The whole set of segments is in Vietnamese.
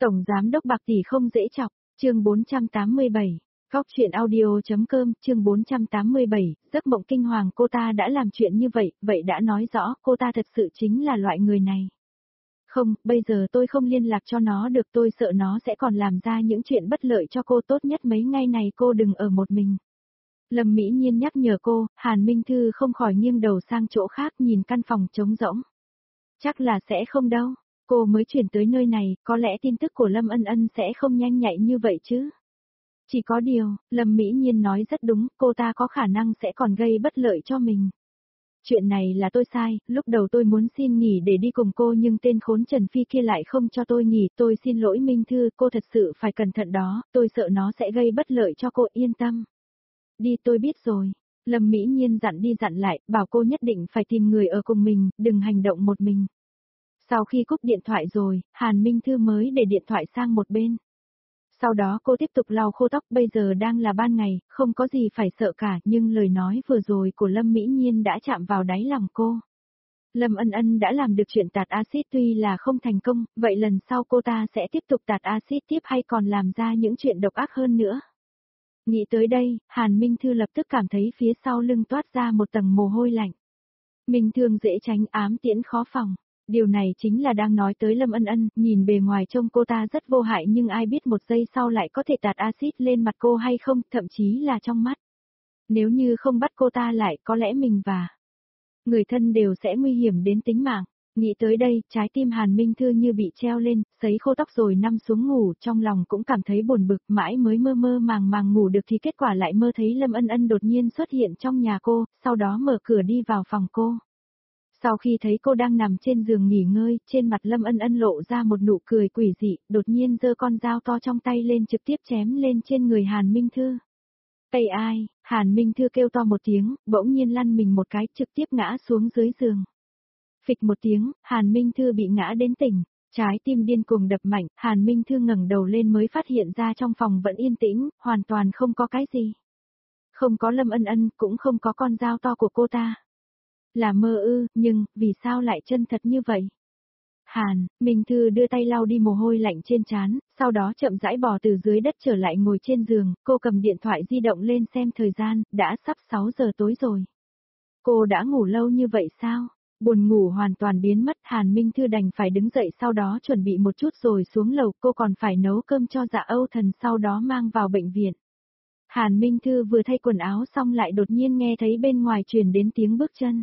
Tổng giám đốc Bạc tỷ không dễ chọc, chương 487. Góc truyện audio.com, chương 487, giấc mộng kinh hoàng cô ta đã làm chuyện như vậy, vậy đã nói rõ cô ta thật sự chính là loại người này. Không, bây giờ tôi không liên lạc cho nó được, tôi sợ nó sẽ còn làm ra những chuyện bất lợi cho cô, tốt nhất mấy ngày này cô đừng ở một mình. Lâm Mỹ Nhiên nhắc nhở cô, Hàn Minh Thư không khỏi nghiêng đầu sang chỗ khác nhìn căn phòng trống rỗng. Chắc là sẽ không đâu, cô mới chuyển tới nơi này, có lẽ tin tức của Lâm Ân Ân sẽ không nhanh nhạy như vậy chứ. Chỉ có điều, Lâm Mỹ Nhiên nói rất đúng, cô ta có khả năng sẽ còn gây bất lợi cho mình. Chuyện này là tôi sai, lúc đầu tôi muốn xin nghỉ để đi cùng cô nhưng tên khốn Trần Phi kia lại không cho tôi nghỉ, tôi xin lỗi Minh Thư, cô thật sự phải cẩn thận đó, tôi sợ nó sẽ gây bất lợi cho cô, yên tâm. Đi, tôi biết rồi. Lâm Mỹ Nhiên dặn đi dặn lại, bảo cô nhất định phải tìm người ở cùng mình, đừng hành động một mình. Sau khi cúp điện thoại rồi, Hàn Minh Thư mới để điện thoại sang một bên. Sau đó cô tiếp tục lau khô tóc, bây giờ đang là ban ngày, không có gì phải sợ cả, nhưng lời nói vừa rồi của Lâm Mỹ Nhiên đã chạm vào đáy lòng cô. Lâm Ân Ân đã làm được chuyện tạt axit tuy là không thành công, vậy lần sau cô ta sẽ tiếp tục tạt axit tiếp hay còn làm ra những chuyện độc ác hơn nữa. Nghĩ tới đây, Hàn Minh Thư lập tức cảm thấy phía sau lưng toát ra một tầng mồ hôi lạnh. Minh thương dễ tránh, ám tiễn khó phòng. Điều này chính là đang nói tới Lâm Ân Ân, nhìn bề ngoài trông cô ta rất vô hại nhưng ai biết một giây sau lại có thể tạt axit lên mặt cô hay không, thậm chí là trong mắt. Nếu như không bắt cô ta lại, có lẽ mình và người thân đều sẽ nguy hiểm đến tính mạng. Nghĩ tới đây, trái tim Hàn Minh Thư như bị treo lên, sấy khô tóc rồi nằm xuống ngủ, trong lòng cũng cảm thấy buồn bực, mãi mới mơ mơ màng màng ngủ được thì kết quả lại mơ thấy Lâm Ân Ân đột nhiên xuất hiện trong nhà cô, sau đó mở cửa đi vào phòng cô. Sau khi thấy cô đang nằm trên giường nghỉ ngơi, trên mặt Lâm Ân Ân lộ ra một nụ cười quỷ dị, đột nhiên giơ con dao to trong tay lên trực tiếp chém lên trên người Hàn Minh Thư. Ây ai, Hàn Minh Thư kêu to một tiếng, bỗng nhiên lăn mình một cái trực tiếp ngã xuống dưới giường. Phịch một tiếng, Hàn Minh Thư bị ngã đến tỉnh, trái tim điên cuồng đập mạnh, Hàn Minh Thư ngẩng đầu lên mới phát hiện ra trong phòng vẫn yên tĩnh, hoàn toàn không có cái gì. Không có Lâm Ân Ân, cũng không có con dao to của cô ta. Là mơ ư, nhưng, vì sao lại chân thật như vậy? Hàn, Minh Thư đưa tay lau đi mồ hôi lạnh trên trán, sau đó chậm rãi bò từ dưới đất trở lại ngồi trên giường, cô cầm điện thoại di động lên xem thời gian, đã sắp 6 giờ tối rồi. Cô đã ngủ lâu như vậy sao? Buồn ngủ hoàn toàn biến mất, Hàn Minh Thư đành phải đứng dậy sau đó chuẩn bị một chút rồi xuống lầu, cô còn phải nấu cơm cho Dạ Âu Thần sau đó mang vào bệnh viện. Hàn Minh Thư vừa thay quần áo xong lại đột nhiên nghe thấy bên ngoài truyền đến tiếng bước chân.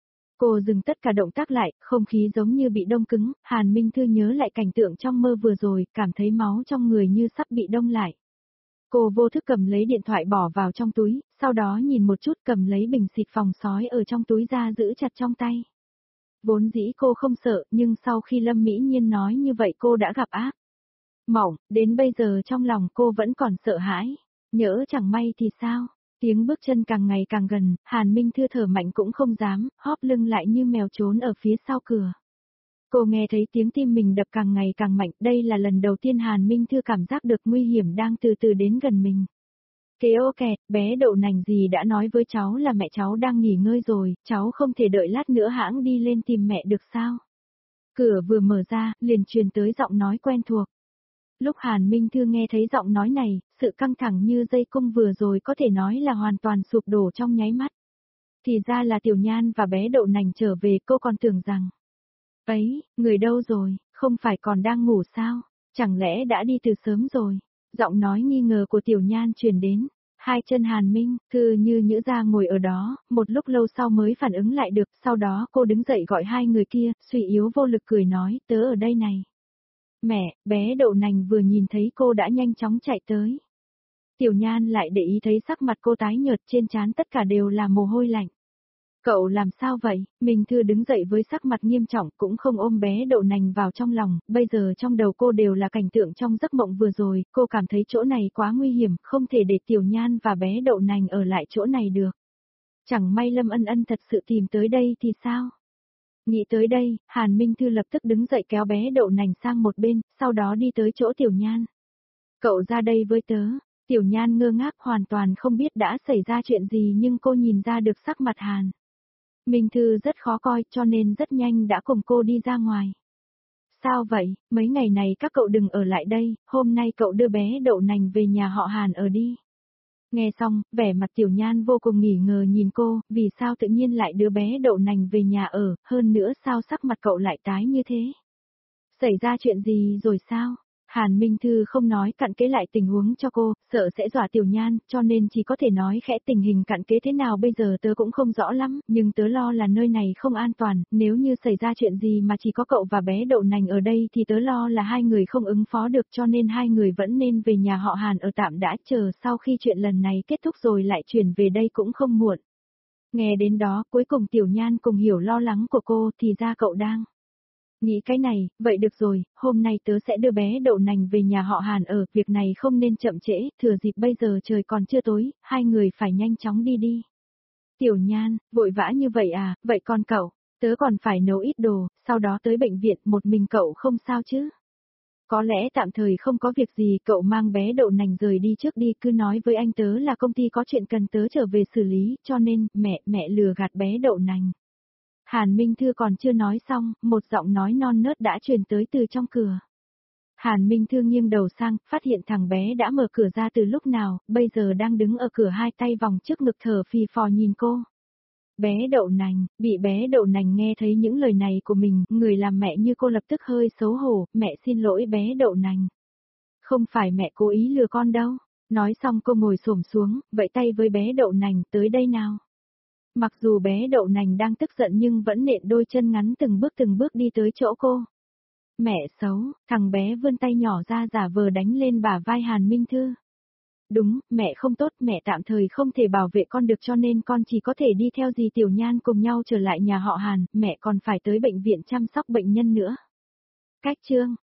Cô dừng tất cả động tác lại, không khí giống như bị đông cứng, Hàn Minh Thư nhớ lại cảnh tượng trong mơ vừa rồi, cảm thấy máu trong người như sắp bị đông lại. Cô vô thức cầm lấy điện thoại bỏ vào trong túi, sau đó nhìn một chút cầm lấy bình xịt phòng sói ở trong túi ra giữ chặt trong tay. Vốn dĩ cô không sợ, nhưng sau khi Lâm Mỹ Nhiên nói như vậy cô đã gặp ác mộng, đến bây giờ trong lòng cô vẫn còn sợ hãi, nhỡ chẳng may thì sao? Tiếng bước chân càng ngày càng gần, Hàn Minh Thư thở mạnh cũng không dám, hóp lưng lại như mèo trốn ở phía sau cửa. Cô nghe thấy tiếng tim mình đập càng ngày càng mạnh, đây là lần đầu tiên Hàn Minh Thư cảm giác được nguy hiểm đang từ từ đến gần mình. Kéo kẹt, bé đậu nành gì đã nói với cháu là mẹ cháu đang nghỉ ngơi rồi, cháu không thể đợi lát nữa hãng đi lên tìm mẹ được sao? Cửa vừa mở ra, liền truyền tới giọng nói quen thuộc. Lúc Hàn Minh Thư nghe thấy giọng nói này, sự căng thẳng như dây cung vừa rồi có thể nói là hoàn toàn sụp đổ trong nháy mắt. Thì ra là Tiểu Nhan và bé đậu nành trở về, cô còn tưởng rằng. Ấy, người đâu rồi, không phải còn đang ngủ sao, chẳng lẽ đã đi từ sớm rồi. Giọng nói nghi ngờ của Tiểu Nhan truyền đến. Hai chân Hàn Minh Thư như nhỡ ra ngồi ở đó, một lúc lâu sau mới phản ứng lại được, sau đó cô đứng dậy gọi hai người kia, suy yếu vô lực cười nói, tớ ở đây này. Mẹ, bé đậu nành vừa nhìn thấy cô đã nhanh chóng chạy tới. Tiểu Nhan lại để ý thấy sắc mặt cô tái nhợt, trên trán tất cả đều là mồ hôi lạnh. Cậu làm sao vậy? Minh Thư đứng dậy với sắc mặt nghiêm trọng, cũng không ôm bé đậu nành vào trong lòng, bây giờ trong đầu cô đều là cảnh tượng trong giấc mộng vừa rồi, cô cảm thấy chỗ này quá nguy hiểm, không thể để Tiểu Nhan và bé đậu nành ở lại chỗ này được. Chẳng may Lâm Ân Ân thật sự tìm tới đây thì sao? Nghĩ tới đây, Hàn Minh Thư lập tức đứng dậy kéo bé đậu nành sang một bên, sau đó đi tới chỗ Tiểu Nhan. Cậu ra đây với tớ. Tiểu Nhan ngơ ngác hoàn toàn không biết đã xảy ra chuyện gì nhưng cô nhìn ra được sắc mặt Hàn Minh Thư rất khó coi cho nên rất nhanh đã cùng cô đi ra ngoài. Sao vậy, mấy ngày này các cậu đừng ở lại đây, hôm nay cậu đưa bé đậu nành về nhà họ Hàn ở đi. Nghe xong, vẻ mặt Tiểu Nhan vô cùng nghi ngờ nhìn cô, vì sao tự nhiên lại đưa bé đậu nành về nhà ở, hơn nữa sao sắc mặt cậu lại tái như thế? Xảy ra chuyện gì rồi sao? Hàn Minh Thư không nói cặn kẽ lại tình huống cho cô, sợ sẽ dọa Tiểu Nhan, cho nên chỉ có thể nói khẽ tình hình cặn kẽ thế nào bây giờ tớ cũng không rõ lắm, nhưng tớ lo là nơi này không an toàn, nếu như xảy ra chuyện gì mà chỉ có cậu và bé đậu nành ở đây thì tớ lo là hai người không ứng phó được cho nên hai người vẫn nên về nhà họ Hàn ở tạm đã chờ sau khi chuyện lần này kết thúc rồi lại chuyển về đây cũng không muộn. Nghe đến đó, cuối cùng Tiểu Nhan cùng hiểu lo lắng của cô thì ra cậu đang nghĩ cái này, vậy được rồi, hôm nay tớ sẽ đưa bé đậu nành về nhà họ Hàn ở, việc này không nên chậm trễ, thừa dịp bây giờ trời còn chưa tối, hai người phải nhanh chóng đi đi. Tiểu Nhan, vội vã như vậy à, vậy còn cậu, tớ còn phải nấu ít đồ, sau đó tới bệnh viện, một mình cậu không sao chứ? Có lẽ tạm thời không có việc gì, cậu mang bé đậu nành rời đi trước đi, cứ nói với anh tớ là công ty có chuyện cần tớ trở về xử lý, cho nên, mẹ lừa gạt bé đậu nành. Hàn Minh Thư còn chưa nói xong, một giọng nói non nớt đã truyền tới từ trong cửa. Hàn Minh Thư nghiêng đầu sang, phát hiện thằng bé đã mở cửa ra từ lúc nào, bây giờ đang đứng ở cửa hai tay vòng trước ngực thở phì phò nhìn cô. Bé đậu nành, bị bé đậu nành nghe thấy những lời này của mình, người làm mẹ như cô lập tức hơi xấu hổ, mẹ xin lỗi bé đậu nành. Không phải mẹ cố ý lừa con đâu. Nói xong cô ngồi xổm xuống, vẫy tay với bé đậu nành, tới đây nào. Mặc dù bé đậu nành đang tức giận nhưng vẫn nện đôi chân ngắn từng bước đi tới chỗ cô. Mẹ xấu, thằng bé vươn tay nhỏ ra giả vờ đánh lên bả vai Hàn Minh Thư. Đúng, mẹ không tốt, mẹ tạm thời không thể bảo vệ con được cho nên con chỉ có thể đi theo dì Tiểu Nhan cùng nhau trở lại nhà họ Hàn, mẹ còn phải tới bệnh viện chăm sóc bệnh nhân nữa. Cách chương